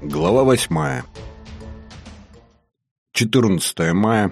Глава 8. 14 мая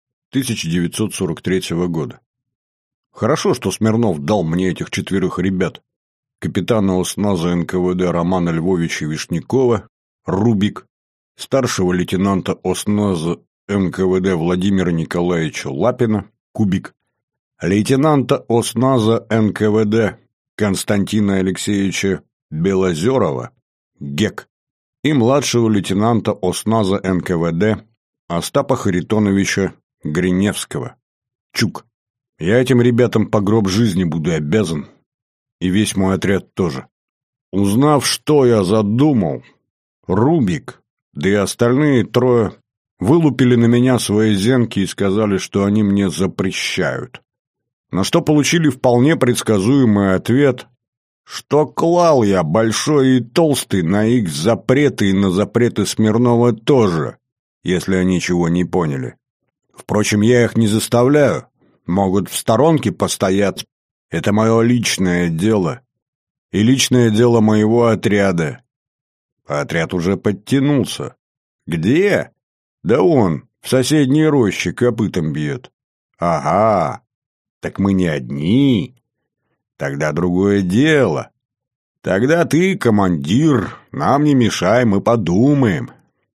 1943 года. Хорошо, что Смирнов дал мне этих 4 ребят. Капитана осназа НКВД Романа Львовича Вишнякова, Рубик, старшего лейтенанта осназа НКВД Владимира Николаевича Лапина, Кубик, лейтенанта осназа НКВД Константина Алексеевича Белозерова, Гек, и младшего лейтенанта осназа НКВД Остапа Харитоновича Гриневского, Чук. Я этим ребятам по гроб жизни буду обязан, и весь мой отряд тоже. Узнав, что я задумал, Рубик, да и остальные 3 вылупили на меня свои зенки и сказали, что они мне запрещают. На что получили вполне предсказуемый ответ, что клал я большой и толстый на их запреты и на запреты Смирнова тоже, если они чего не поняли. Впрочем, я их не заставляю, могут в сторонке постоять. Это мое личное дело и личное дело моего отряда. А отряд уже подтянулся. Где? Да он, в соседней роще копытом бьет. Ага, так мы не одни. Тогда другое дело. Тогда ты, командир, нам не мешай, мы подумаем.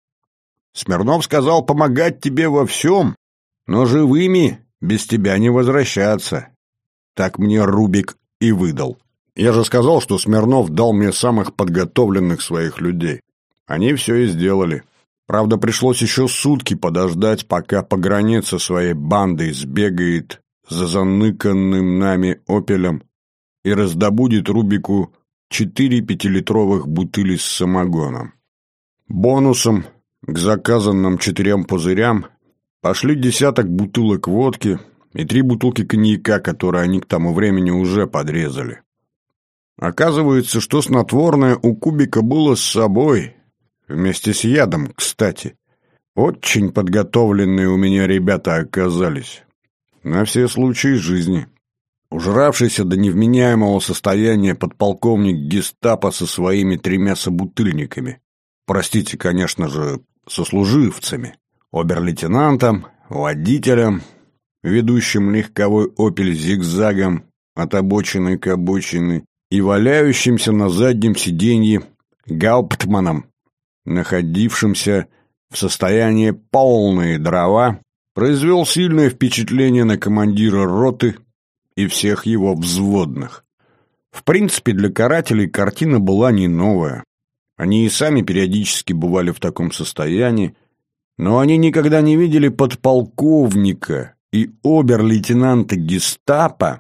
Смирнов сказал помогать тебе во всем, но живыми без тебя не возвращаться. Так мне Рубик и выдал. Я же сказал, что Смирнов дал мне самых подготовленных своих людей. Они все и сделали. Правда, пришлось еще сутки подождать, пока погранец со своей бандой сбегает за заныканным нами «Опелем» и раздобудет Рубику 4 5-литровых бутыли с самогоном. Бонусом к заказанным 4 пузырям пошли 10 бутылок водки и 3 бутылки коньяка, которые они к тому времени уже подрезали. Оказывается, что снотворное у Кубика было с собой, вместе с ядом, кстати. Очень подготовленные у меня ребята оказались. На все случаи жизни. Ужравшийся до невменяемого состояния подполковник гестапо со своими 3 собутыльниками. Простите, конечно же, сослуживцами. Обер-лейтенантом, водителем, ведущим легковой «Опель» зигзагом от обочины к обочине и валяющимся на заднем сиденье гауптманом, находившимся в состоянии полные дрова, произвел сильное впечатление на командира роты и всех его взводных. В принципе, для карателей картина была не новая. Они и сами периодически бывали в таком состоянии, но они никогда не видели подполковника и обер-лейтенанта гестапо,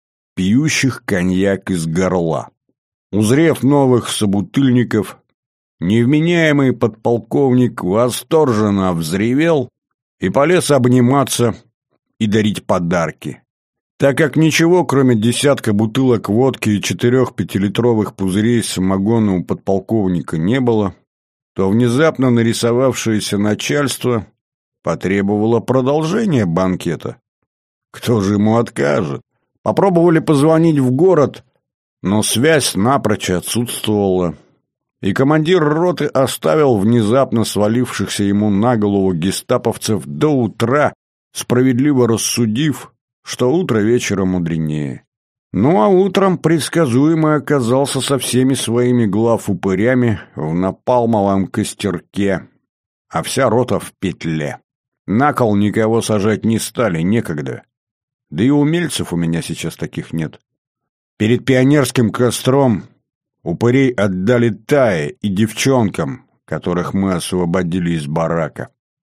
пьющих коньяк из горла. Узрев новых собутыльников, невменяемый подполковник восторженно взревел и полез обниматься и дарить подарки. Так как ничего, кроме 10 бутылок водки и 4 5-литровых пузырей самогона у подполковника не было, то внезапно нарисовавшееся начальство потребовало продолжения банкета. Кто же ему откажет? Попробовали позвонить в город, но связь напрочь отсутствовала, и командир роты оставил внезапно свалившихся ему на голову гестаповцев до утра, справедливо рассудив, что утро вечера мудренее. Ну а утром предсказуемо оказался со всеми своими глав-упырями в напалмовом костерке, а вся рота в петле. На кол никого сажать не стали, некогда. Да и умельцев у меня сейчас таких нет. Перед пионерским костром упырей отдали Тае и девчонкам, которых мы освободили из барака.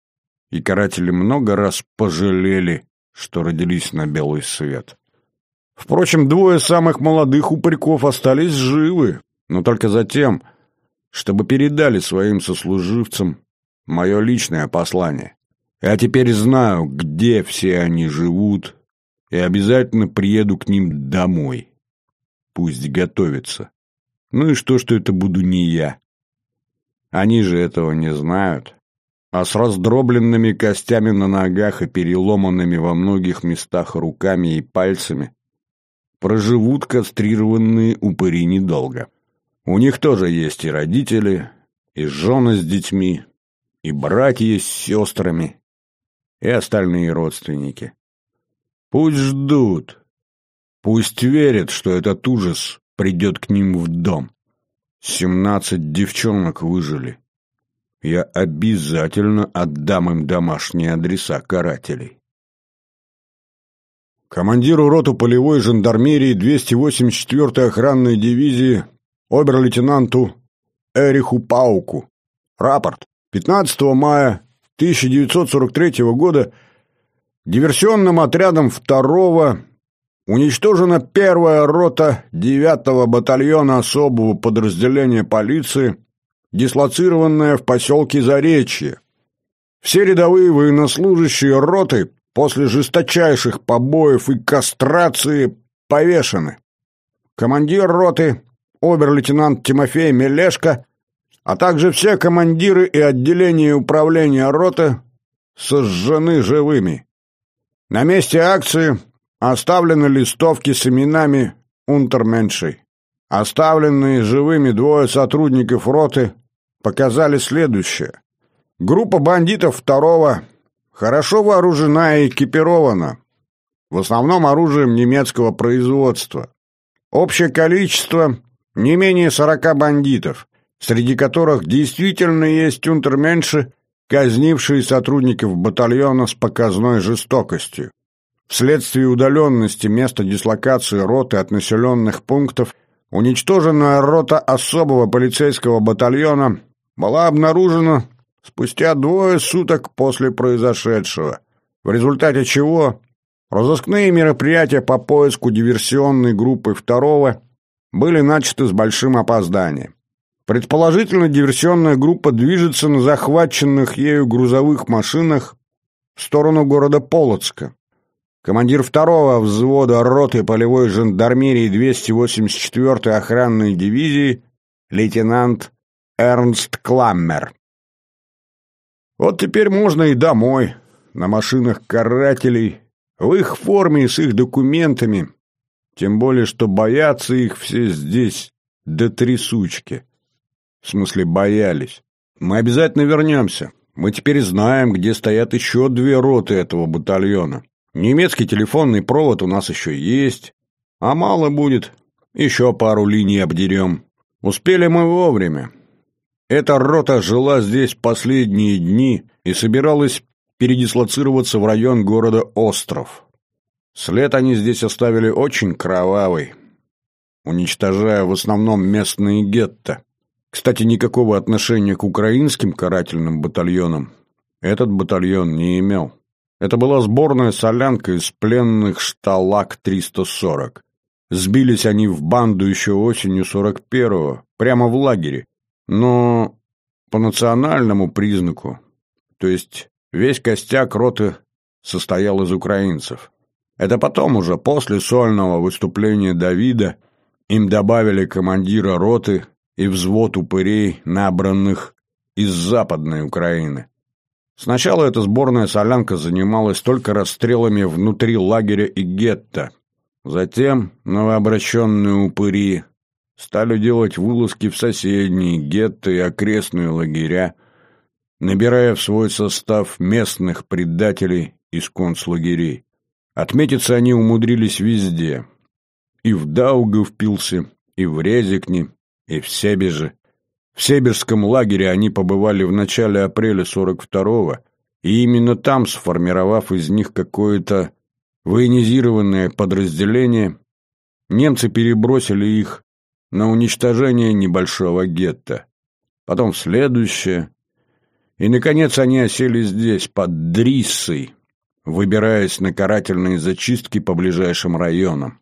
И каратели много раз пожалели, что родились на белый свет. Впрочем, 2 самых молодых упырьков остались живы, но только за тем, чтобы передали своим сослуживцам мое личное послание. Я теперь знаю, где все они живут, и обязательно приеду к ним домой. Пусть готовятся. Ну и что это буду не я? Они же этого не знают. А с раздробленными костями на ногах и переломанными во многих местах руками и пальцами проживут кастрированные упыри недолго. У них тоже есть и родители, и жены с детьми, и братья с сестрами, и остальные родственники. Пусть ждут, пусть верят, что этот ужас придет к ним в дом. 17 девчонок выжили. Я обязательно отдам им домашние адреса карателей. Командиру роты полевой жандармерии 284-й охранной дивизии обер-лейтенанту Эриху Пауку. Рапорт. 15 мая 1943 года диверсионным отрядом 2-го уничтожена 1-я рота 9-го батальона особого подразделения полиции, дислоцированная в поселке Заречье. Все рядовые военнослужащие роты после жесточайших побоев и кастрации повешены. Командир роты обер-лейтенант Тимофей Мелешко, а также все командиры и отделения управления роты сожжены живыми. На месте акции оставлены листовки с именами унтерменшей. Оставленные живыми 2 сотрудников роты показали следующее. Группа бандитов 2-го хорошо вооружена и экипирована, в основном оружием немецкого производства. Общее количество не менее 40 бандитов, среди которых действительно есть унтерменши, казнившие сотрудников батальона с показной жестокостью. Вследствие удаленности места дислокации роты от населенных пунктов уничтоженная рота особого полицейского батальона была обнаружена спустя 2 суток после произошедшего, в результате чего разыскные мероприятия по поиску диверсионной группы 2-го были начаты с большим опозданием. Предположительно, диверсионная группа движется на захваченных ею грузовых машинах в сторону города Полоцка. Командир 2-го взвода роты полевой жандармерии 284-й охранной дивизии лейтенант Эрнст Кламмер. Вот теперь можно и домой, на машинах карателей, в их форме и с их документами, тем более, что боятся их все здесь до трясучки. В смысле, боялись. Мы обязательно вернемся. Мы теперь знаем, где стоят еще 2 роты этого батальона. Немецкий телефонный провод у нас еще есть, а мало будет, еще пару линий обдерем. Успели мы вовремя. Эта рота жила здесь последние дни и собиралась передислоцироваться в район города Остров. След они здесь оставили очень кровавый, уничтожая в основном местные гетто. Кстати, никакого отношения к украинским карательным батальонам этот батальон не имел. Это была сборная солянка из пленных Шталак-340. Сбились они в банду еще осенью 41-го, прямо в лагере. Но по национальному признаку, то есть весь костяк роты состоял из украинцев. Это потом уже, после сольного выступления Давида, им добавили командира роты и взвод упырей, набранных из Западной Украины. Сначала эта сборная солянка занималась только расстрелами внутри лагеря и гетто. Затем новообращенные упыри стали делать вылазки в соседние гетто и окрестные лагеря, набирая в свой состав местных предателей из концлагерей. Отметиться они умудрились везде. И в Даугавпилсе, и в Резекне, и в Себеже. В Себежском лагере они побывали в начале апреля 42-го, и именно там, сформировав из них какое-то военизированное подразделение, немцы перебросили их на уничтожение небольшого гетто. Потом в следующее. И, наконец, они осели здесь, под Дриссой, выбираясь на карательные зачистки по ближайшим районам.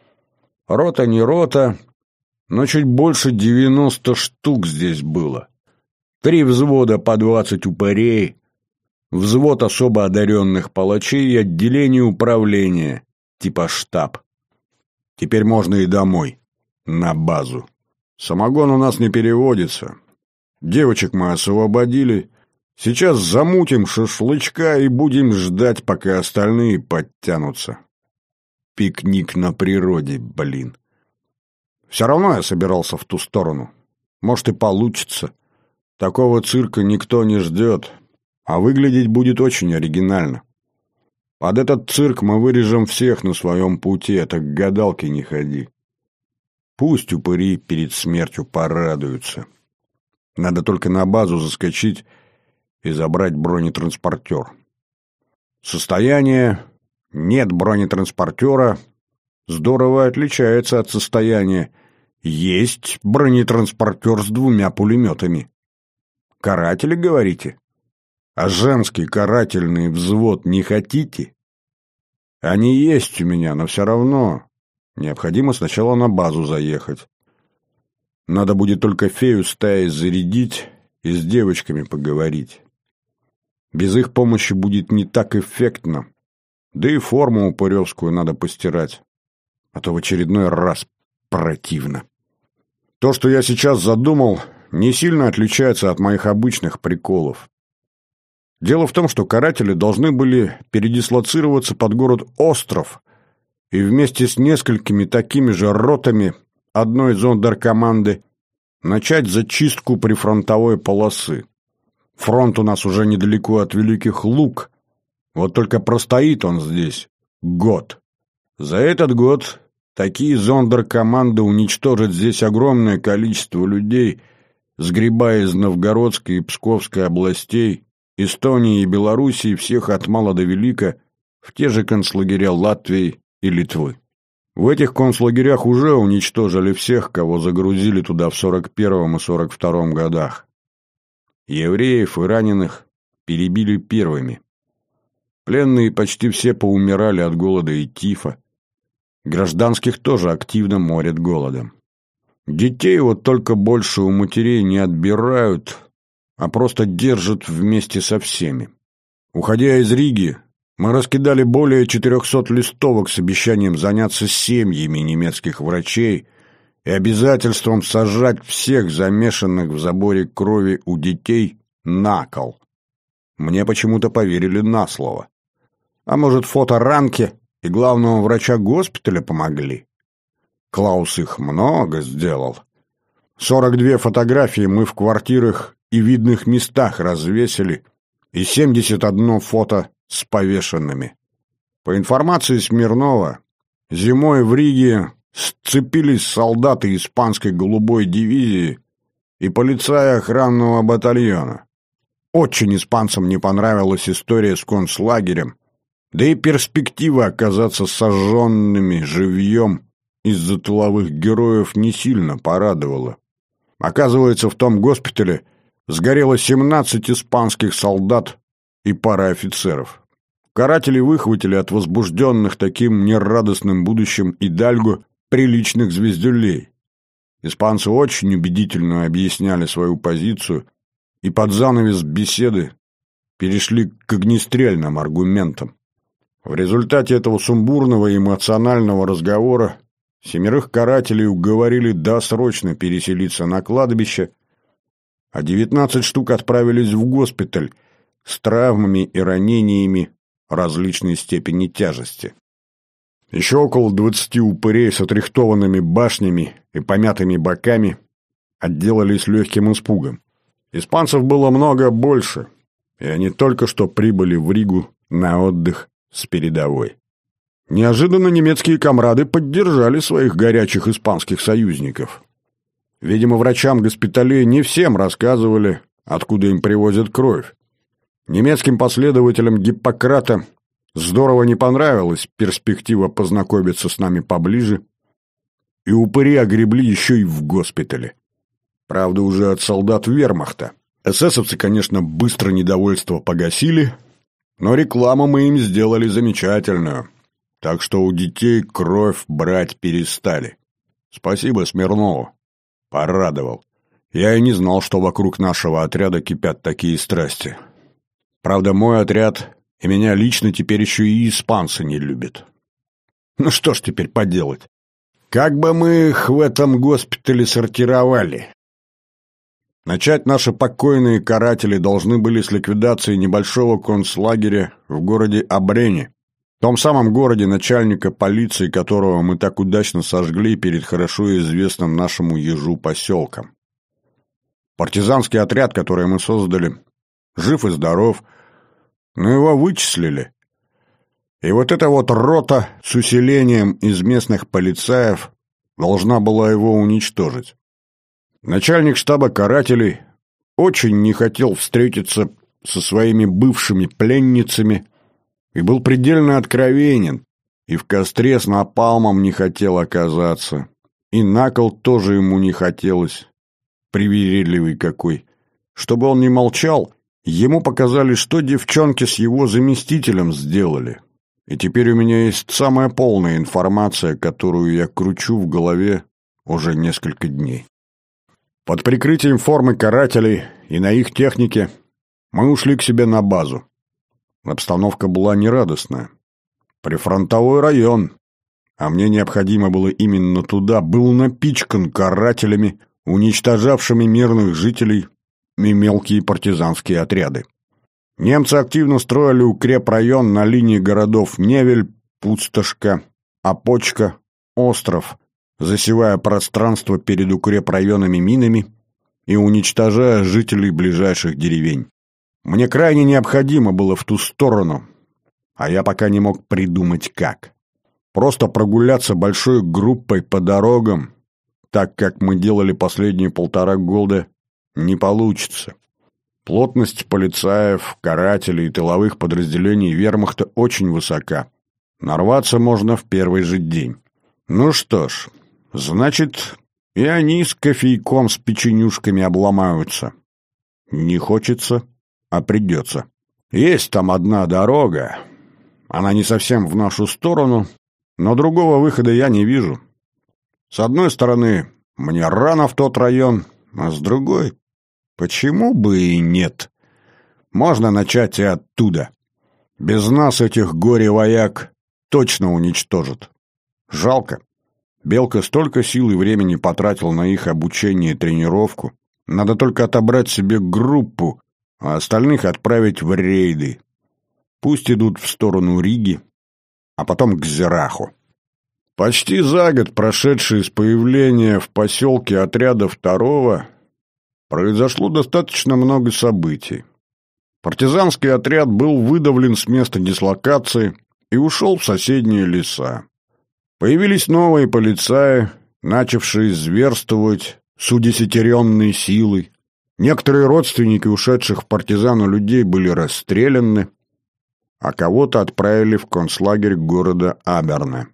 Рота не рота, но чуть больше 90 штук здесь было. 3 взвода по 20 упырей, взвод особо одаренных палачей и отделение управления, типа штаб. Теперь можно и домой, на базу. Самогон у нас не переводится. Девочек мы освободили. Сейчас замутим шашлычка и будем ждать, пока остальные подтянутся. Пикник на природе, блин. Все равно я собирался в ту сторону. Может, и получится. Такого цирка никто не ждет, а выглядеть будет очень оригинально. Под этот цирк мы вырежем всех на своем пути, а так к гадалке не ходи. Пусть упыри перед смертью порадуются. Надо только на базу заскочить и забрать бронетранспортер. Состояние «нет бронетранспортера» здорово отличается от состояния «есть бронетранспортер с 2 пулеметами». Каратели, говорите? А женский карательный взвод не хотите? Они есть у меня, но все равно необходимо сначала на базу заехать. Надо будет только фею стаи зарядить и с девочками поговорить. Без их помощи будет не так эффектно. Да и форму упыревскую надо постирать. А то в очередной раз противно. То, что я сейчас задумал, не сильно отличается от моих обычных приколов. Дело в том, что каратели должны были передислоцироваться под город Остров и вместе с несколькими такими же ротами одной зондеркоманды начать зачистку прифронтовой полосы. Фронт у нас уже недалеко от Великих Луг, вот только простоит он здесь год. За этот год такие зондеркоманды уничтожат здесь огромное количество людей, сгребая из Новгородской и Псковской областей, Эстонии и Белоруссии всех от мала до велика в те же концлагеря Латвии и Литвы. В этих концлагерях уже уничтожили всех, кого загрузили туда в 41-м и 42-м годах. Евреев и раненых перебили первыми. Пленные почти все поумирали от голода и тифа. Гражданских тоже активно морят голодом. Детей вот только больше у матерей не отбирают, а просто держат вместе со всеми. Уходя из Риги, мы раскидали более 400 листовок с обещанием заняться семьями немецких врачей и обязательством сажать всех замешанных в заборе крови у детей на кол. Мне почему-то поверили на слово. А может, фото Ранке и главного врача госпиталя помогли? Клаус их много сделал. 42 фотографии мы в квартирах и видных местах развесили, и 71 фото с повешенными. По информации Смирнова, зимой в Риге сцепились солдаты испанской голубой дивизии и полицаи охранного батальона. Очень испанцам не понравилась история с концлагерем, да и перспектива оказаться сожженными живьем из-за тыловых героев не сильно порадовала. Оказывается, в том госпитале сгорело 17 испанских солдат и пара офицеров. Каратели выхватили от возбужденных таким нерадостным будущим Идальго приличных звездюлей. Испанцы очень убедительно объясняли свою позицию и под занавес беседы перешли к огнестрельным аргументам. В результате этого сумбурного и эмоционального разговора 7 карателей уговорили досрочно переселиться на кладбище, а 19 штук отправились в госпиталь с травмами и ранениями различной степени тяжести. Еще около 20 упырей с отрихтованными башнями и помятыми боками отделались легким испугом. Испанцев было много больше, и они только что прибыли в Ригу на отдых с передовой. Неожиданно немецкие комрады поддержали своих горячих испанских союзников. Видимо, врачам госпиталей не всем рассказывали, откуда им привозят кровь. Немецким последователям Гиппократа здорово не понравилась перспектива познакомиться с нами поближе, и упыри огребли еще и в госпитале. Правда, уже от солдат вермахта. Эсэсовцы, конечно, быстро недовольство погасили, но рекламу мы им сделали замечательную, так что у детей кровь брать перестали. Спасибо Смирнову. Порадовал. Я и не знал, что вокруг нашего отряда кипят такие страсти. Правда, мой отряд и меня лично теперь еще и испанцы не любят. Ну что ж теперь поделать? Как бы мы их в этом госпитале сортировали? Начать наши покойные каратели должны были с ликвидации небольшого концлагеря в городе Абрене, в том самом городе, начальника полиции которого мы так удачно сожгли перед хорошо известным нашему ежу поселком. Партизанский отряд, который мы создали, жив и здоров, но его вычислили. И вот эта вот рота с усилением из местных полицаев должна была его уничтожить. Начальник штаба карателей очень не хотел встретиться со своими бывшими пленницами и был предельно откровенен, и в костре с напалмом не хотел оказаться, и на кол тоже ему не хотелось, привередливый какой. Чтобы он не молчал, ему показали, что девчонки с его заместителем сделали. И теперь у меня есть самая полная информация, которую я кручу в голове уже несколько дней. Под прикрытием формы карателей и на их технике мы ушли к себе на базу. Обстановка была нерадостная. Прифронтовой район, а мне необходимо было именно туда, был напичкан карателями, уничтожавшими мирных жителей и мелкие партизанские отряды. Немцы активно строили укрепрайон на линии городов Невель, Пустошка, Опочка, Остров, засевая пространство перед укрепрайонами минами и уничтожая жителей ближайших деревень. Мне крайне необходимо было в ту сторону, а я пока не мог придумать как. Просто прогуляться большой группой по дорогам, так как мы делали последние 1,5 года, не получится. Плотность полицаев, карателей и тыловых подразделений вермахта очень высока. Нарваться можно в первый же день. Ну что ж, значит, и они с кофейком с печенюшками обломаются. Не хочется, а придется. Есть там одна дорога. Она не совсем в нашу сторону, но другого выхода я не вижу. С одной стороны, мне рано в тот район, а с другой... Почему бы и нет? Можно начать и оттуда. Без нас этих горе-вояк точно уничтожат. Жалко. Белка столько сил и времени потратил на их обучение и тренировку. Надо только отобрать себе группу, а остальных отправить в рейды. Пусть идут в сторону Риги, а потом к Зираху. Почти за год, прошедший с появления в поселке отряда 2-го, произошло достаточно много событий. Партизанский отряд был выдавлен с места дислокации и ушел в соседние леса. Появились новые полицаи, начавшие зверствовать с удесятеренной силой. Некоторые родственники ушедших в партизану людей были расстреляны, а кого-то отправили в концлагерь города Аберне.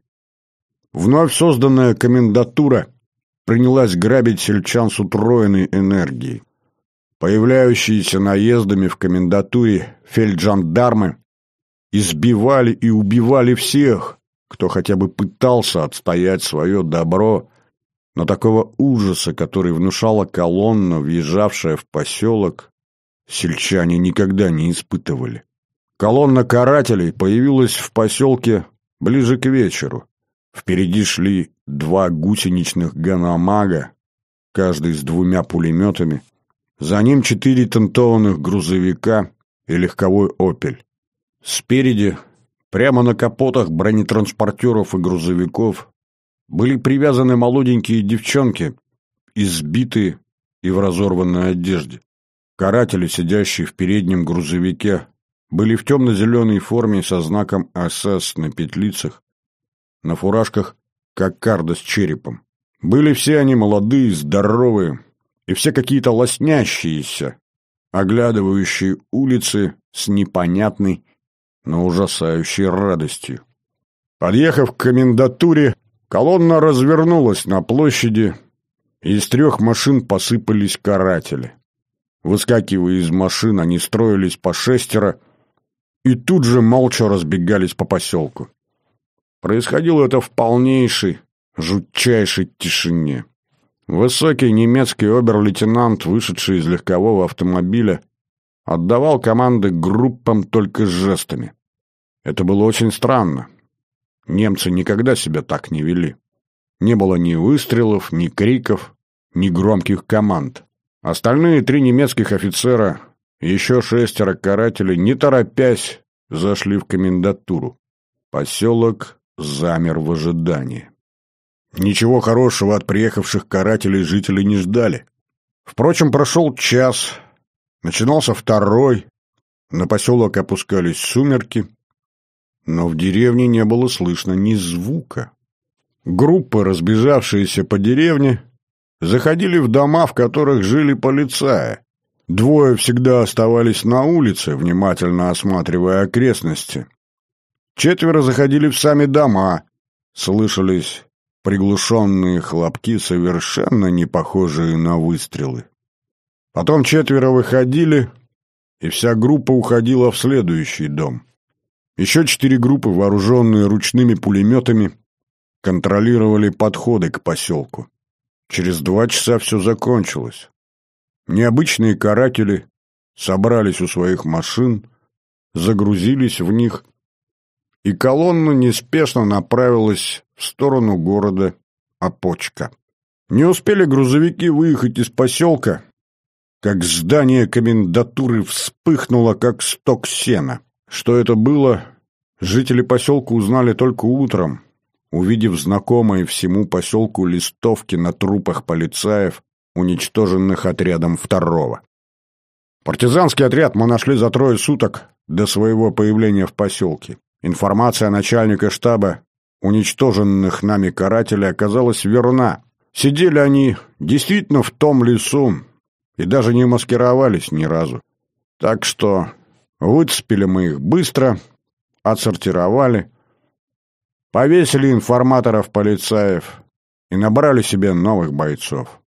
Вновь созданная комендатура принялась грабить сельчан с утроенной энергией. Появляющиеся наездами в комендатуре фельджандармы избивали и убивали всех, кто хотя бы пытался отстоять свое добро, но такого ужаса, который внушала колонна, въезжавшая в поселок, сельчане никогда не испытывали. Колонна карателей появилась в поселке ближе к вечеру. Впереди шли 2 гусеничных ганамага, каждый с 2 пулеметами. За ним 4 тентованных грузовика и легковой «Опель». Спереди, прямо на капотах бронетранспортеров и грузовиков, были привязаны молоденькие девчонки, избитые и в разорванной одежде. Каратели, сидящие в переднем грузовике, были в темно-зеленой форме со знаком СС на петлицах, на фуражках кокарда с черепом. Были все они молодые, здоровые, и все какие-то лоснящиеся, оглядывающие улицы с непонятной, но ужасающей радостью. Подъехав к комендатуре, колонна развернулась на площади, и из 3 машин посыпались каратели. Выскакивая из машин, они строились по 6 и тут же молча разбегались по поселку. Происходило это в полнейшей, жутчайшей тишине. Высокий немецкий обер-лейтенант, вышедший из легкового автомобиля, отдавал команды группам только жестами. Это было очень странно. Немцы никогда себя так не вели. Не было ни выстрелов, ни криков, ни громких команд. Остальные 3 немецких офицера и еще 6 карателей, не торопясь, зашли в комендатуру. Поселок замер в ожидании. Ничего хорошего от приехавших карателей жители не ждали. Впрочем, прошел час, начинался второй, на поселок опускались сумерки, но в деревне не было слышно ни звука. Группы, разбежавшиеся по деревне, заходили в дома, в которых жили полицаи. Двое всегда оставались на улице, внимательно осматривая окрестности. Четверо заходили в сами дома, слышались приглушенные хлопки, совершенно не похожие на выстрелы. Потом четверо выходили, и вся группа уходила в следующий дом. Еще 4 группы, вооруженные ручными пулеметами, контролировали подходы к поселку. Через 2 часа все закончилось. Необычные каратели собрались у своих машин, загрузились в них, и колонна неспешно направилась в сторону города Опочка. Не успели грузовики выехать из поселка, как здание комендатуры вспыхнуло, как сток сена. Что это было, жители поселка узнали только утром, увидев знакомые всему поселку листовки на трупах полицаев, уничтоженных отрядом 2-го. Партизанский отряд мы нашли за 3 суток до своего появления в поселке. Информация начальника штаба уничтоженных нами карателей оказалась верна. Сидели они действительно в том лесу и даже не маскировались ни разу. Так что выцепили мы их быстро, отсортировали, повесили информаторов-полицаев и набрали себе новых бойцов.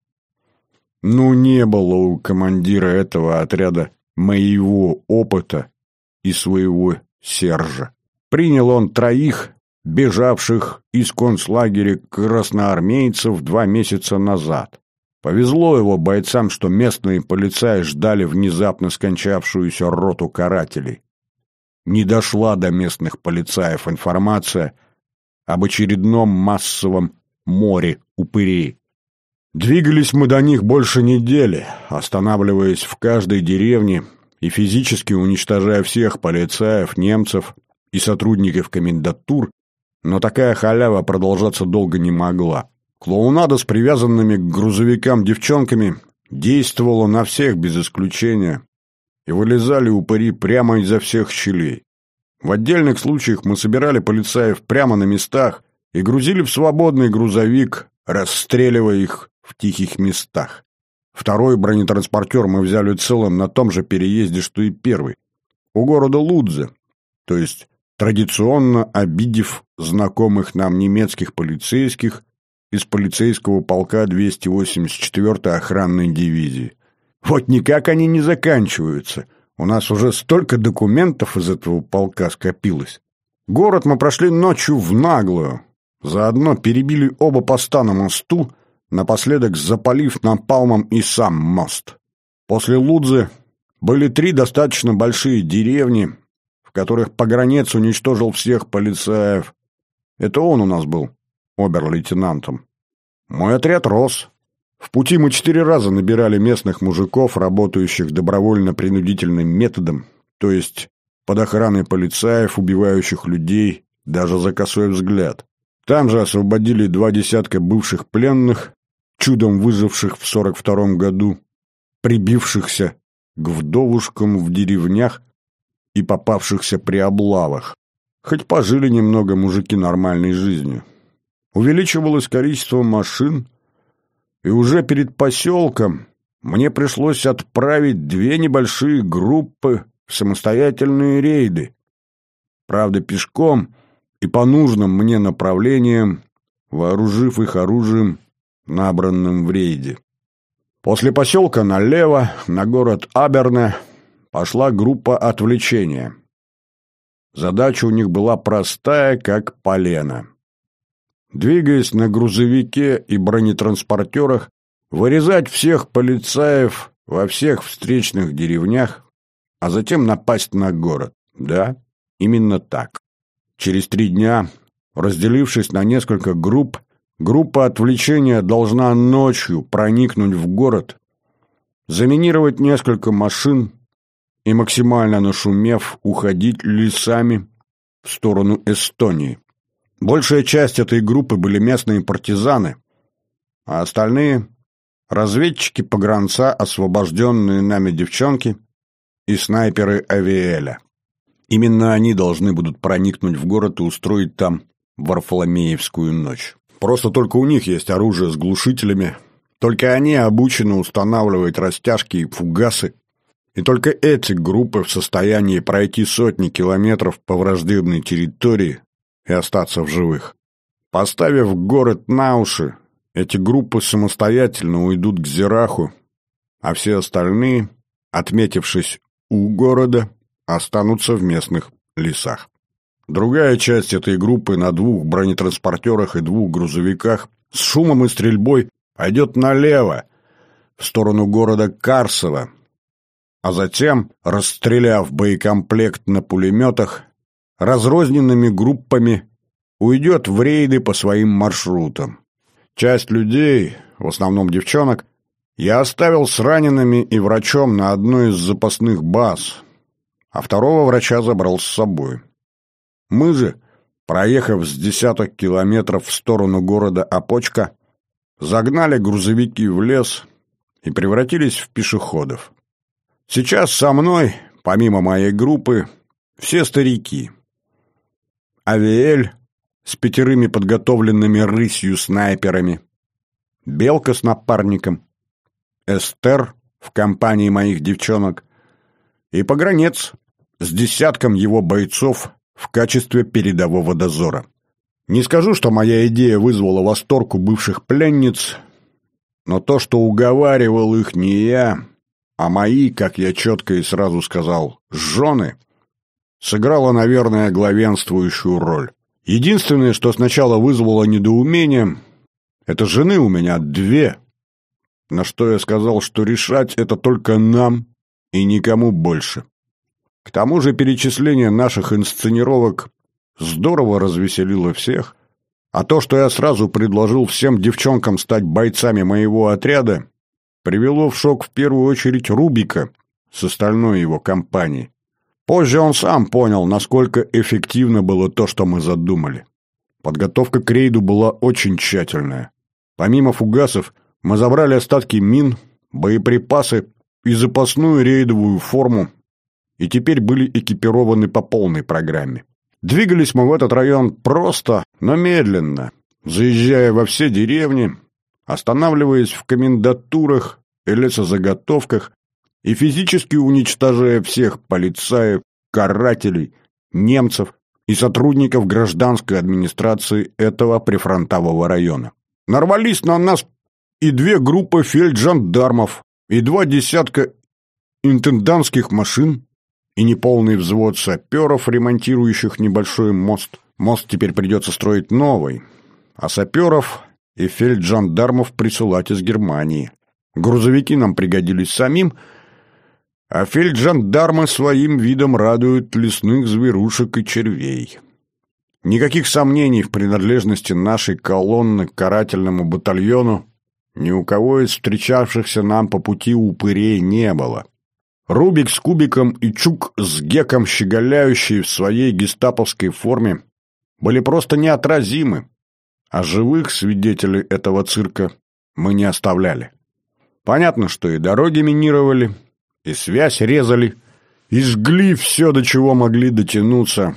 Ну, не было у командира этого отряда моего опыта и своего Сержа. Принял он 3 бежавших из концлагеря красноармейцев 2 месяца назад. Повезло его бойцам, что местные полицаи ждали внезапно скончавшуюся роту карателей. Не дошла до местных полицаев информация об очередном массовом море упырей. Двигались мы до них больше недели, останавливаясь в каждой деревне и физически уничтожая всех полицаев, немцев и сотрудников комендатур, но такая халява продолжаться долго не могла. Клоунада с привязанными к грузовикам девчонками действовала на всех без исключения, и вылезали упыри прямо изо всех щелей. В отдельных случаях мы собирали полицаев прямо на местах и грузили в свободный грузовик, расстреливая их в тихих местах. 2-й бронетранспортер мы взяли целым на том же переезде, что и 1-й, у города Лудзе, то есть традиционно обидев знакомых нам немецких полицейских из полицейского полка 284-й охранной дивизии. Вот никак они не заканчиваются. У нас уже столько документов из этого полка скопилось. Город мы прошли ночью в наглую. Заодно перебили оба поста на мосту, напоследок запалив напалмом и сам мост. После Лудзы были 3 достаточно большие деревни, в которых погранец уничтожил всех полицаев. Это он у нас был обер-лейтенантом. Мой отряд рос. В пути мы 4 раза набирали местных мужиков, работающих добровольно-принудительным методом, то есть под охраной полицаев, убивающих людей даже за косой взгляд. Там же освободили 2 десятка бывших пленных, чудом выживших в 42-м году, прибившихся к вдовушкам в деревнях и попавшихся при облавах. Хоть пожили немного мужики нормальной жизнью. Увеличивалось количество машин, и уже перед поселком мне пришлось отправить 2 небольшие группы в самостоятельные рейды. Правда, пешком и по нужным мне направлениям, вооружив их оружием, набранным в рейде. После поселка налево, на город Аберне, пошла группа отвлечения. Задача у них была простая, как полено. Двигаясь на грузовике и бронетранспортерах, вырезать всех полицаев во всех встречных деревнях, а затем напасть на город. Да, именно так. Через 3 дня, разделившись на несколько групп, группа отвлечения должна ночью проникнуть в город, заминировать несколько машин и, максимально нашумев, уходить лесами в сторону Эстонии. Большая часть этой группы были местные партизаны, а остальные разведчики-погранца, освобожденные нами девчонки и снайперы Авиэля. Именно они должны будут проникнуть в город и устроить там Варфоломеевскую ночь. Просто только у них есть оружие с глушителями, только они обучены устанавливать растяжки и фугасы, и только эти группы в состоянии пройти сотни километров по враждебной территории и остаться в живых. Поставив город на уши, эти группы самостоятельно уйдут к Зираху, а все остальные, отметившись у города, останутся в местных лесах. Другая часть этой группы на 2 бронетранспортерах и 2 грузовиках с шумом и стрельбой пойдет налево, в сторону города Карсово, а затем, расстреляв боекомплект на пулеметах, разрозненными группами уйдет в рейды по своим маршрутам. Часть людей, в основном девчонок, я оставил с ранеными и врачом на одной из запасных баз, а второго врача забрал с собой. Мы же, проехав с десяток километров в сторону города Опочка, загнали грузовики в лес и превратились в пешеходов. Сейчас со мной, помимо моей группы, все старики. Авиэль с 5 подготовленными рысью снайперами, Белка с напарником, Эстер в компании моих девчонок и погранец с десятком его бойцов в качестве передового дозора. Не скажу, что моя идея вызвала восторг у бывших пленниц, но то, что уговаривал их не я, а мои, как я четко и сразу сказал, жены, сыграло, наверное, главенствующую роль. Единственное, что сначала вызвало недоумение, это жены у меня 2, на что я сказал, что решать это только нам и никому больше. К тому же перечисление наших инсценировок здорово развеселило всех, а то, что я сразу предложил всем девчонкам стать бойцами моего отряда, привело в шок в первую очередь Рубика с остальной его компанией. Позже он сам понял, насколько эффективно было то, что мы задумали. Подготовка к рейду была очень тщательная. Помимо фугасов, мы забрали остатки мин, боеприпасы и запасную рейдовую форму, и теперь были экипированы по полной программе. Двигались мы в этот район просто, но медленно, заезжая во все деревни, останавливаясь в комендатурах и лесозаготовках и физически уничтожая всех полицаев, карателей, немцев и сотрудников гражданской администрации этого прифронтового района. Нарвались на нас и 2 группы фельджандармов, и 2 десятка интендантских машин, и неполный взвод саперов, ремонтирующих небольшой мост. Мост теперь придется строить новый, а саперов и фельджандармов присылать из Германии. Грузовики нам пригодились самим, а фельджандармы своим видом радуют лесных зверушек и червей. Никаких сомнений в принадлежности нашей колонны к карательному батальону ни у кого из встречавшихся нам по пути упырей не было. Рубик с Кубиком и Чук с Геком, щеголяющие в своей гестаповской форме, были просто неотразимы, а живых свидетелей этого цирка мы не оставляли. Понятно, что и дороги минировали, и связь резали, и жгли все, до чего могли дотянуться,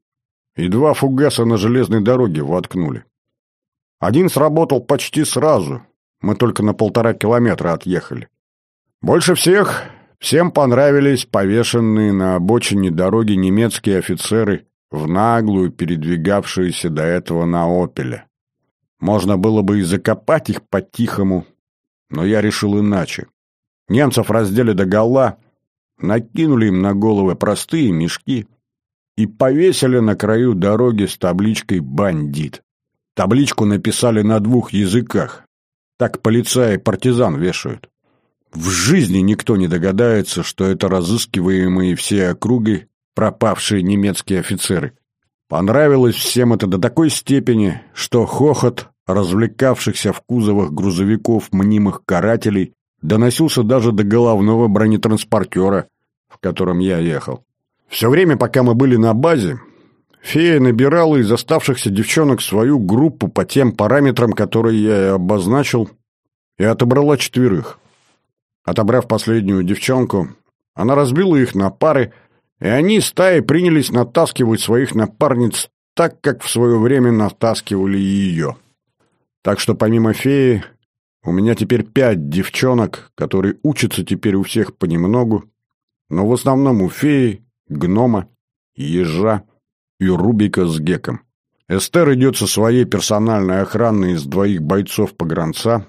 и 2 фугаса на железной дороге воткнули. Один сработал почти сразу, мы только на 1,5 километра отъехали. Больше всем понравились повешенные на обочине дороги немецкие офицеры, в наглую передвигавшиеся до этого на «Опеле». Можно было бы и закопать их по-тихому, но я решил иначе. Немцев раздели догола, накинули им на головы простые мешки и повесили на краю дороги с табличкой «Бандит». Табличку написали на 2 языках. Так полицаи партизан вешают. В жизни никто не догадается, что это разыскиваемые всей округой пропавшие немецкие офицеры. Понравилось всем это до такой степени, что хохот развлекавшихся в кузовах грузовиков мнимых карателей доносился даже до головного бронетранспортера, в котором я ехал. Все время, пока мы были на базе, фея набирала из оставшихся девчонок свою группу по тем параметрам, которые я и обозначил, и отобрала 4. Отобрав последнюю девчонку, она разбила их на пары, и они стаей принялись натаскивать своих напарниц так, как в свое время натаскивали ее. Так что помимо феи, у меня теперь 5 девчонок, которые учатся теперь у всех понемногу, но в основном у феи, гнома, ежа и Рубика с Геком. Эстер идет со своей персональной охраной из 2 бойцов-погранца,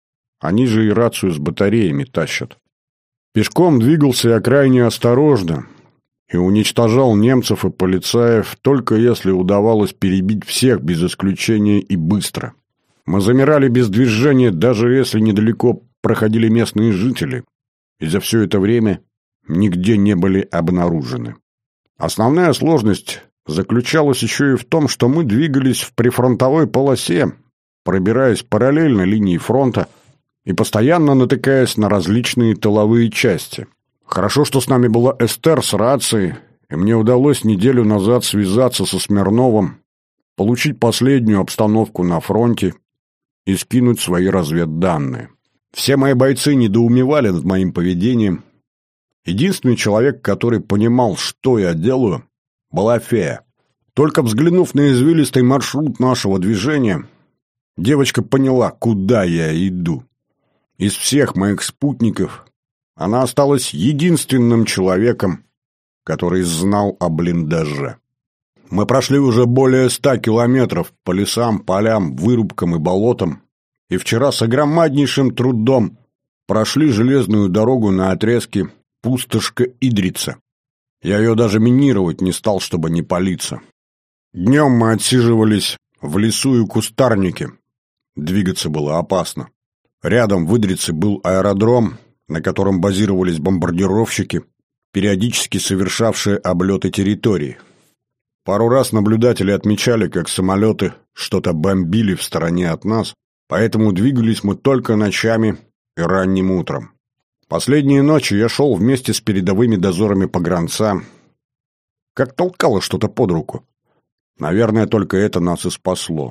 они же и рацию с батареями тащат. Пешком двигался я крайне осторожно и уничтожал немцев и полицаев только если удавалось перебить всех без исключения и быстро. Мы замирали без движения, даже если недалеко проходили местные жители, и за все это время нигде не были обнаружены. Основная сложность заключалась еще и в том, что мы двигались в прифронтовой полосе, пробираясь параллельно линии фронта и постоянно натыкаясь на различные тыловые части. Хорошо, что с нами была Эстер с рацией, и мне удалось неделю назад связаться со Смирновым, получить последнюю обстановку на фронте и скинуть свои разведданные. Все мои бойцы недоумевали над моим поведением. Единственный человек, который понимал, что я делаю, была фея. Только взглянув на извилистый маршрут нашего движения, девочка поняла, куда я иду. Из всех моих спутников она осталась единственным человеком, который знал о блиндаже. Мы прошли уже более 100 километров по лесам, полям, вырубкам и болотам, и вчера с огромнейшим трудом прошли железную дорогу на отрезке Пустошка-Идрица. Я ее даже минировать не стал, чтобы не палиться. Днем мы отсиживались в лесу и кустарнике. Двигаться было опасно. Рядом в Идрице был аэродром, на котором базировались бомбардировщики, периодически совершавшие облеты территории. Пару раз наблюдатели отмечали, как самолеты что-то бомбили в стороне от нас, поэтому двигались мы только ночами и ранним утром. Последние ночи я шел вместе с передовыми дозорами погранца. Как толкало что-то под руку. Наверное, только это нас и спасло.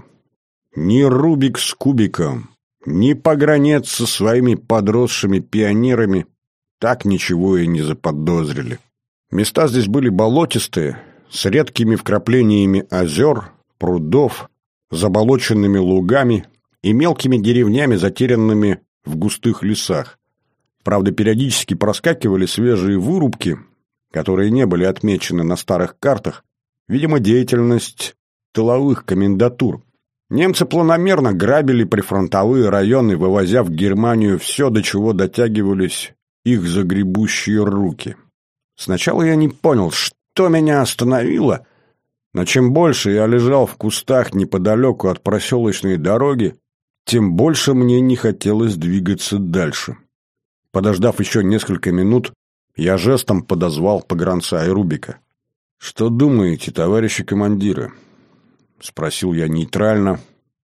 Ни Рубик с Кубиком, ни погранец со своими подросшими пионерами так ничего и не заподозрили. Места здесь были болотистые, с редкими вкраплениями озер, прудов, заболоченными лугами и мелкими деревнями, затерянными в густых лесах. Правда, периодически проскакивали свежие вырубки, которые не были отмечены на старых картах, видимо, деятельность тыловых комендатур. Немцы планомерно грабили прифронтовые районы, вывозя в Германию все, до чего дотягивались их загребущие руки. Сначала я не понял, что меня остановило, но чем больше я лежал в кустах неподалеку от проселочной дороги, тем больше мне не хотелось двигаться дальше. Подождав еще несколько минут, я жестом подозвал погранца и Рубика. «Что думаете, товарищи командиры?» — спросил я нейтрально,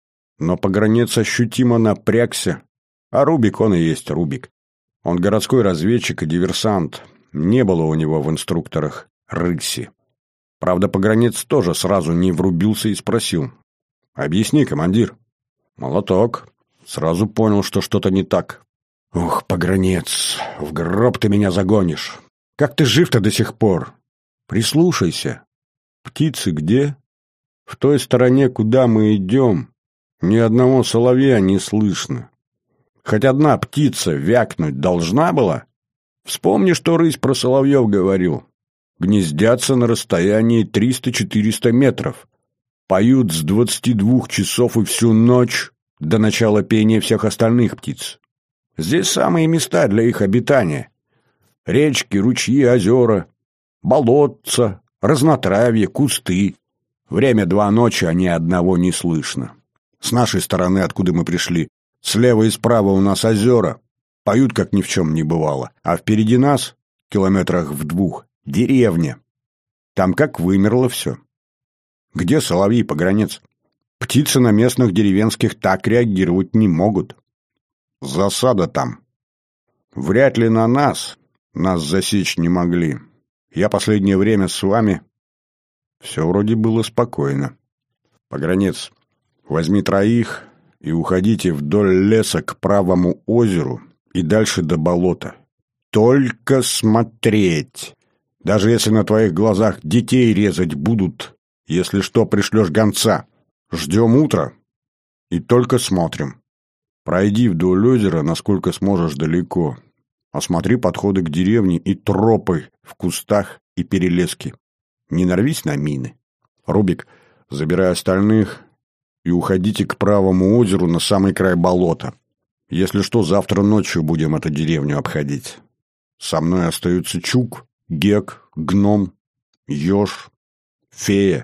но погранец ощутимо напрягся, а Рубик он и есть Рубик. Он городской разведчик и диверсант, не было у него в инструкторах рыси. Правда, погранец тоже сразу не врубился и спросил. «Объясни, командир». «Молоток». Сразу понял, что что-то не так. «Ух, погранец, в гроб ты меня загонишь. Как ты жив-то до сих пор? Прислушайся. Птицы где? В той стороне, куда мы идем, ни одного соловья не слышно. Хоть одна птица вякнуть должна была? Вспомни, что рысь про соловьев говорил. Гнездятся на расстоянии 300-400 метров. Поют с 22 часов и всю ночь до начала пения всех остальных птиц. Здесь самые места для их обитания. Речки, ручьи, озера, болотца, разнотравье, кусты. Время 2 ночи, а ни одного не слышно. С нашей стороны, откуда мы пришли, слева и справа у нас озера. Поют, как ни в чем не бывало. А впереди нас, километрах в 2, деревня. Там как вымерло все. Где соловьи, погранец? Птицы на местных деревенских так реагировать не могут. Засада там. Вряд ли на нас засечь не могли. Я последнее время с вами. Все вроде было спокойно. Погранец, возьми 3, и уходите вдоль леса к правому озеру и дальше до болота. Только смотреть. Даже если на твоих глазах детей резать будут, если что, пришлешь гонца. Ждем утра и только смотрим. Пройди вдоль озера, насколько сможешь далеко. Осмотри подходы к деревне и тропы в кустах и перелески. Не нарвись на мины. Рубик, забирай остальных и уходите к правому озеру на самый край болота. Если что, завтра ночью будем эту деревню обходить. Со мной остаются Чук, Гек, Гном, Ёж, Фея,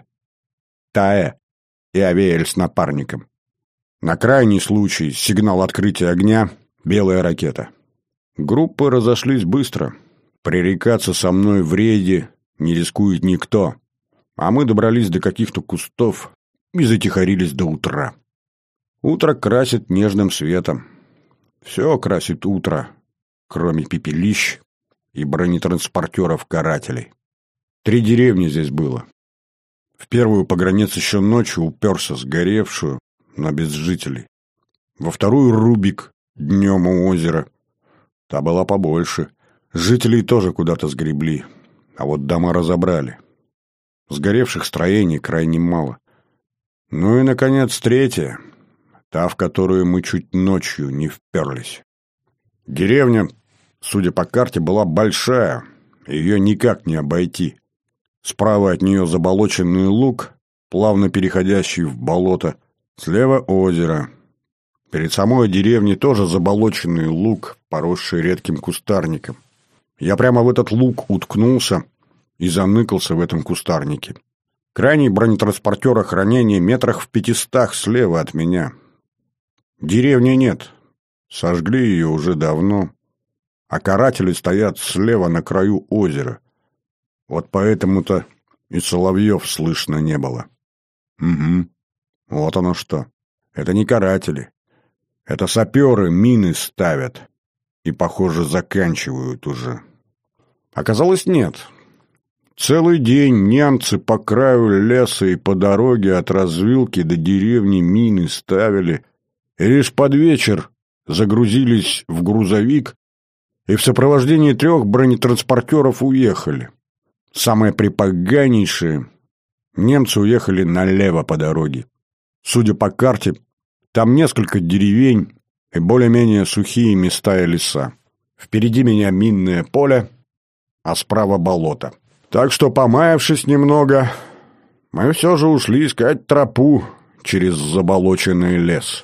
Тая и Авеэль с напарником. На крайний случай сигнал открытия огня — белая ракета. Группы разошлись быстро. Пререкаться со мной в рейде не рискует никто. А мы добрались до каких-то кустов и затихарились до утра. Утро красит нежным светом. Все красит утро, кроме пепелищ и бронетранспортеров-карателей. 3 деревни здесь было. В первую погранец еще ночью уперся сгоревшую, но без жителей. Во вторую Рубик днем у озера. Та была побольше. Жителей тоже куда-то сгребли, а вот дома разобрали. Сгоревших строений крайне мало. Ну и, наконец, третья, та, в которую мы чуть ночью не вперлись. Деревня, судя по карте, была большая, ее никак не обойти. Справа от нее заболоченный луг, плавно переходящий в болото, слева озеро. Перед самой деревней тоже заболоченный луг, поросший редким кустарником. Я прямо в этот луг уткнулся и заныкался в этом кустарнике. Крайний бронетранспортер охранения метрах в 500 слева от меня. Деревни нет. Сожгли ее уже давно. А каратели стоят слева на краю озера. Вот поэтому-то и соловьев слышно не было. Угу. Вот оно что. Это не каратели. Это саперы мины ставят. И, похоже, заканчивают уже. Оказалось, нет. Целый день немцы по краю леса и по дороге от развилки до деревни мины ставили, и лишь под вечер загрузились в грузовик и в сопровождении 3 бронетранспортеров уехали. Самое припоганейшее — немцы уехали налево по дороге. Судя по карте, там несколько деревень и более-менее сухие места и леса. Впереди меня минное поле, а справа болото. Так что, помаявшись немного, мы все же ушли искать тропу через заболоченный лес.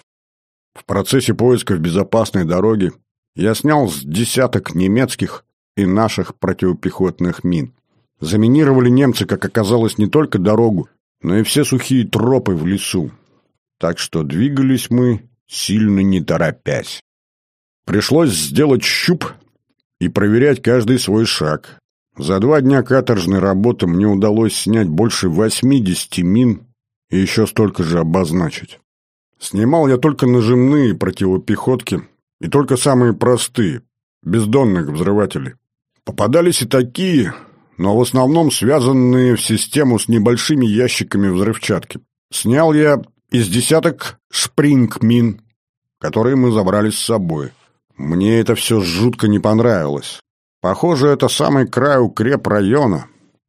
В процессе поисков безопасной дороги я снял с 10 немецких и наших противопехотных мин. Заминировали немцы, как оказалось, не только дорогу, но и все сухие тропы в лесу. Так что двигались мы, сильно не торопясь. Пришлось сделать щуп и проверять каждый свой шаг. За 2 дня каторжной работы мне удалось снять больше 80 мин и еще столько же обозначить. Снимал я только нажимные противопехотки и только самые простые, бездонных взрывателей. Попадались и такие, но в основном связанные в систему с небольшими ящиками взрывчатки. Снял я из 10 шпринг-мин, которые мы забрали с собой. Мне это все жутко не понравилось. Похоже, это самый край укрепрайона.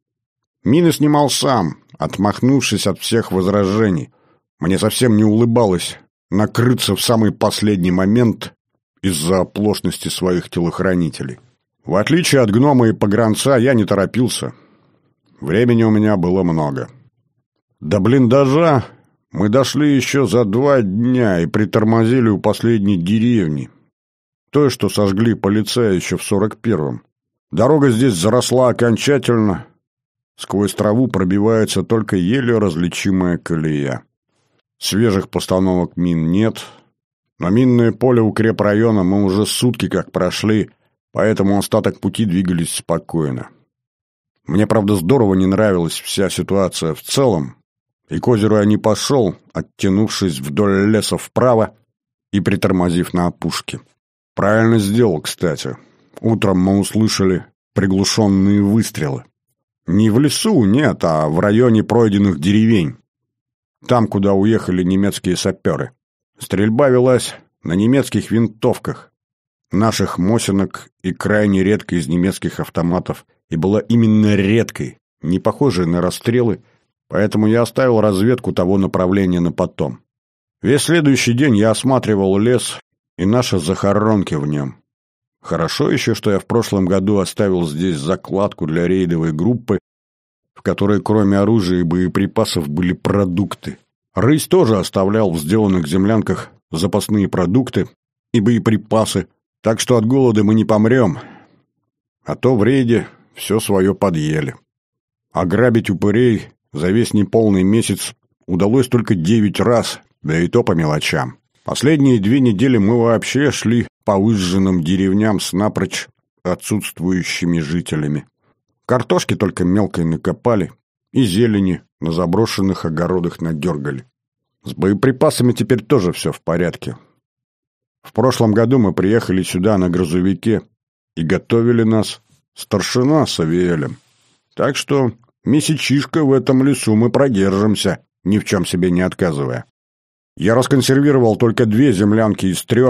Мины снимал сам, отмахнувшись от всех возражений. Мне совсем не улыбалось накрыться в самый последний момент из-за оплошности своих телохранителей. В отличие от гнома и погранца, я не торопился. Времени у меня было много. До блиндажа мы дошли еще за 2 дня и притормозили у последней деревни. Той, что сожгли полицаи еще в 41-м. Дорога здесь заросла окончательно. Сквозь траву пробивается только еле различимая колея. Свежих постановок мин нет. На минное поле укрепрайона мы уже сутки как прошли, поэтому остаток пути двигались спокойно. Мне, правда, здорово не нравилась вся ситуация в целом, и к озеру я не пошел, оттянувшись вдоль леса вправо и притормозив на опушке. Правильно сделал, кстати. Утром мы услышали приглушенные выстрелы. Не в лесу, нет, а в районе пройденных деревень. Там, куда уехали немецкие саперы. Стрельба велась на немецких винтовках, наших Мосинок и крайне редко из немецких автоматов, и была именно редкой, не похожей на расстрелы, поэтому я оставил разведку того направления на потом. Весь следующий день я осматривал лес и наши захоронки в нем. Хорошо еще, что я в прошлом году оставил здесь закладку для рейдовой группы, в которой кроме оружия и боеприпасов были продукты. Рысь тоже оставлял в сделанных землянках запасные продукты и боеприпасы, так что от голода мы не помрем, а то в рейде все свое подъели. Ограбить упырей за весь неполный месяц удалось только 9 раз, да и то по мелочам. Последние 2 недели мы вообще шли по выжженным деревням с напрочь отсутствующими жителями. Картошки только мелкой накопали, и зелени на заброшенных огородах надергали. С боеприпасами теперь тоже все в порядке. В прошлом году мы приехали сюда на грузовике, и готовили нас старшина с Авиэлем. Так что месячишко в этом лесу мы продержимся, ни в чем себе не отказывая. Я расконсервировал только 2 землянки из 3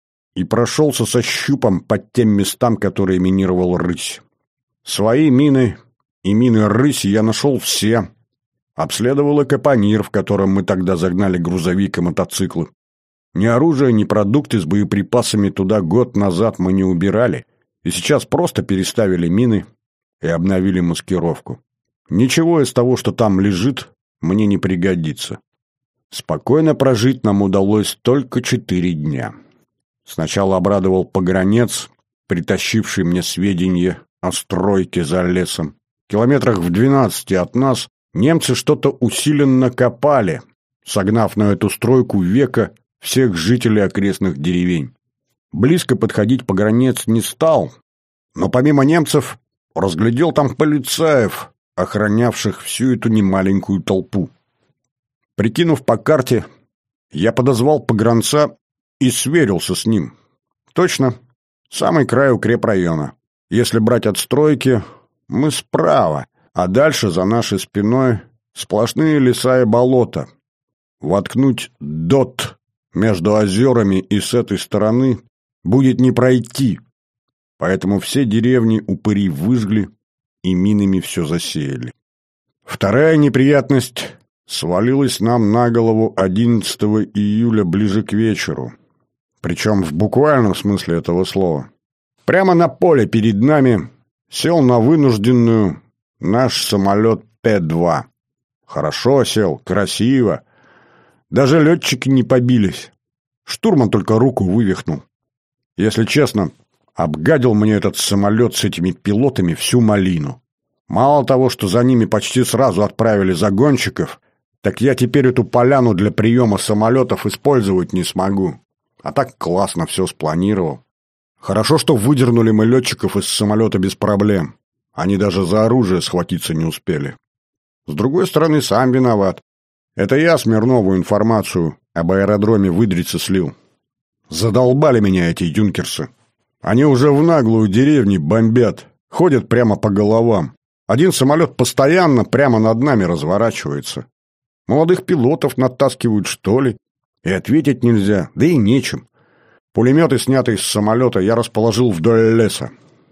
и прошелся со щупом по тем местам, которые минировал рысь. Свои мины и мины рыси я нашел все. Обследовал и капонир, в котором мы тогда загнали грузовик и мотоциклы. Ни оружие, ни продукты с боеприпасами туда год назад мы не убирали, и сейчас просто переставили мины и обновили маскировку. Ничего из того, что там лежит, мне не пригодится. Спокойно прожить нам удалось только 4 дня. Сначала обрадовал погранец, притащивший мне сведения о стройке за лесом. Километрах в 12 от нас немцы что-то усиленно копали, согнав на эту стройку века всех жителей окрестных деревень. Близко подходить погранец не стал, но помимо немцев разглядел там полицаев, охранявших всю эту немаленькую толпу. Прикинув по карте, я подозвал погранца и сверился с ним. Точно, самый край укрепрайона. Если брать от стройки, мы справа, а дальше за нашей спиной сплошные леса и болота. Воткнуть ДОТ между озерами и с этой стороны будет не пройти, поэтому все деревни упыри выжгли и минами все засеяли. Вторая неприятность свалилась нам на голову 11 июля ближе к вечеру, причем в буквальном смысле этого слова. Прямо на поле перед нами сел на вынужденную наш самолет П-2. Хорошо сел, красиво. Даже летчики не побились. Штурман только руку вывихнул. Если честно, обгадил мне этот самолет с этими пилотами всю малину. Мало того, что за ними почти сразу отправили загонщиков, так я теперь эту поляну для приема самолетов использовать не смогу. А так классно все спланировал. Хорошо, что выдернули мы летчиков из самолета без проблем. Они даже за оружие схватиться не успели. С другой стороны, сам виноват. Это я Смирнову информацию об аэродроме Выдрица слил. Задолбали меня эти юнкерсы. Они уже в наглую деревни бомбят, ходят прямо по головам. Один самолет постоянно прямо над нами разворачивается. Молодых пилотов натаскивают, что ли? И ответить нельзя, да и нечем. Пулеметы, снятые с самолета, я расположил вдоль леса.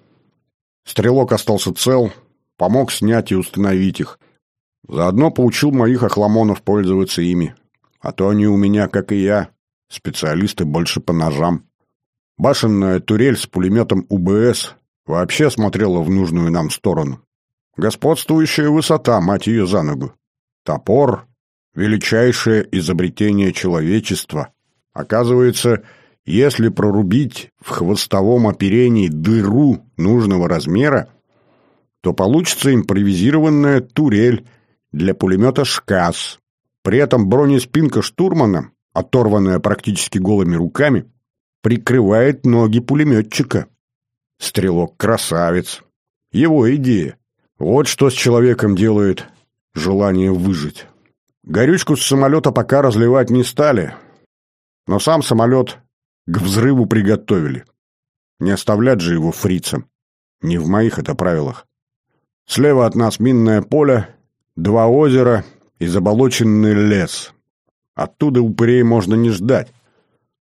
Стрелок остался цел, помог снять и установить их. Заодно поучил моих охламонов пользоваться ими. А то они у меня, как и я, специалисты больше по ножам. Башенная турель с пулеметом УБС вообще смотрела в нужную нам сторону. Господствующая высота, мать ее за ногу. Топор — величайшее изобретение человечества. Оказывается, если прорубить в хвостовом оперении дыру нужного размера, то получится импровизированная турель для пулемета «ШКАС». При этом бронеспинка штурмана, оторванная практически голыми руками, прикрывает ноги пулеметчика. Стрелок красавец. Его идея. Вот что с человеком делает желание выжить. Горючку с самолета пока разливать не стали, но сам самолет к взрыву приготовили. Не оставлять же его фрицам. Не в моих это правилах. Слева от нас минное поле, 2 озера и заболоченный лес. Оттуда упырей можно не ждать.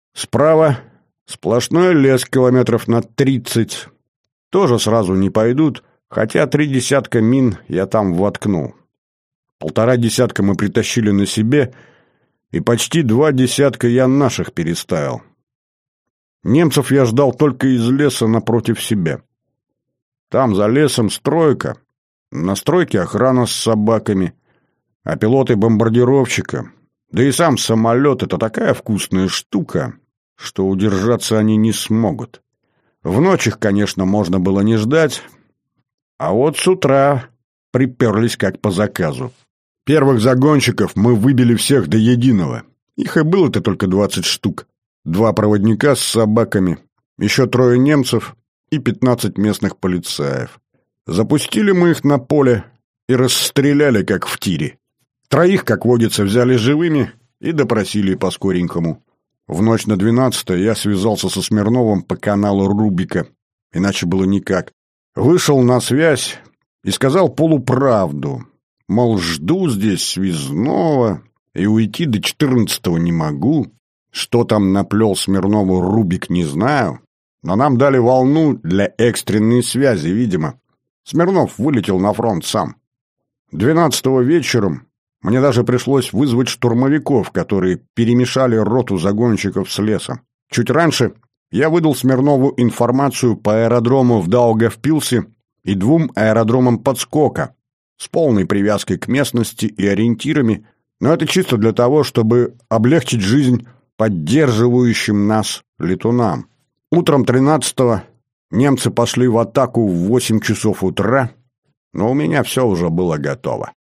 Справа сплошной лес километров на 30. Тоже сразу не пойдут, хотя 3 десятка мин я там воткнул. 1,5 десятка мы притащили на себе, и почти 2 десятка я наших переставил. Немцев я ждал только из леса напротив себя. Там за лесом стройка, на стройке охрана с собаками, а пилоты бомбардировщика, да и сам самолет — это такая вкусная штука, что удержаться они не смогут. В ночь их, конечно, можно было не ждать, а вот с утра приперлись как по заказу. Первых загонщиков мы выбили всех до единого. Их и было-то только 20 штук. 2 проводника с собаками, еще 3 немцев и 15 местных полицаев. Запустили мы их на поле и расстреляли, как в тире. 3, как водится, взяли живыми и допросили по-скоренькому. В ночь на 12-е я связался со Смирновым по каналу Рубика, иначе было никак. Вышел на связь и сказал полуправду. Мол, жду здесь связного и уйти до 14-го не могу. Что там наплел Смирнову Рубик, не знаю, но нам дали волну для экстренной связи, видимо. Смирнов вылетел на фронт сам. 12-го вечером мне даже пришлось вызвать штурмовиков, которые перемешали роту загонщиков с леса. Чуть раньше я выдал Смирнову информацию по аэродрому в Даугавпилсе и 2 аэродромам подскока с полной привязкой к местности и ориентирами, но это чисто для того, чтобы облегчить жизнь поддерживающим нас летунам. Утром 13-го немцы пошли в атаку в 8 часов утра, но у меня все уже было готово.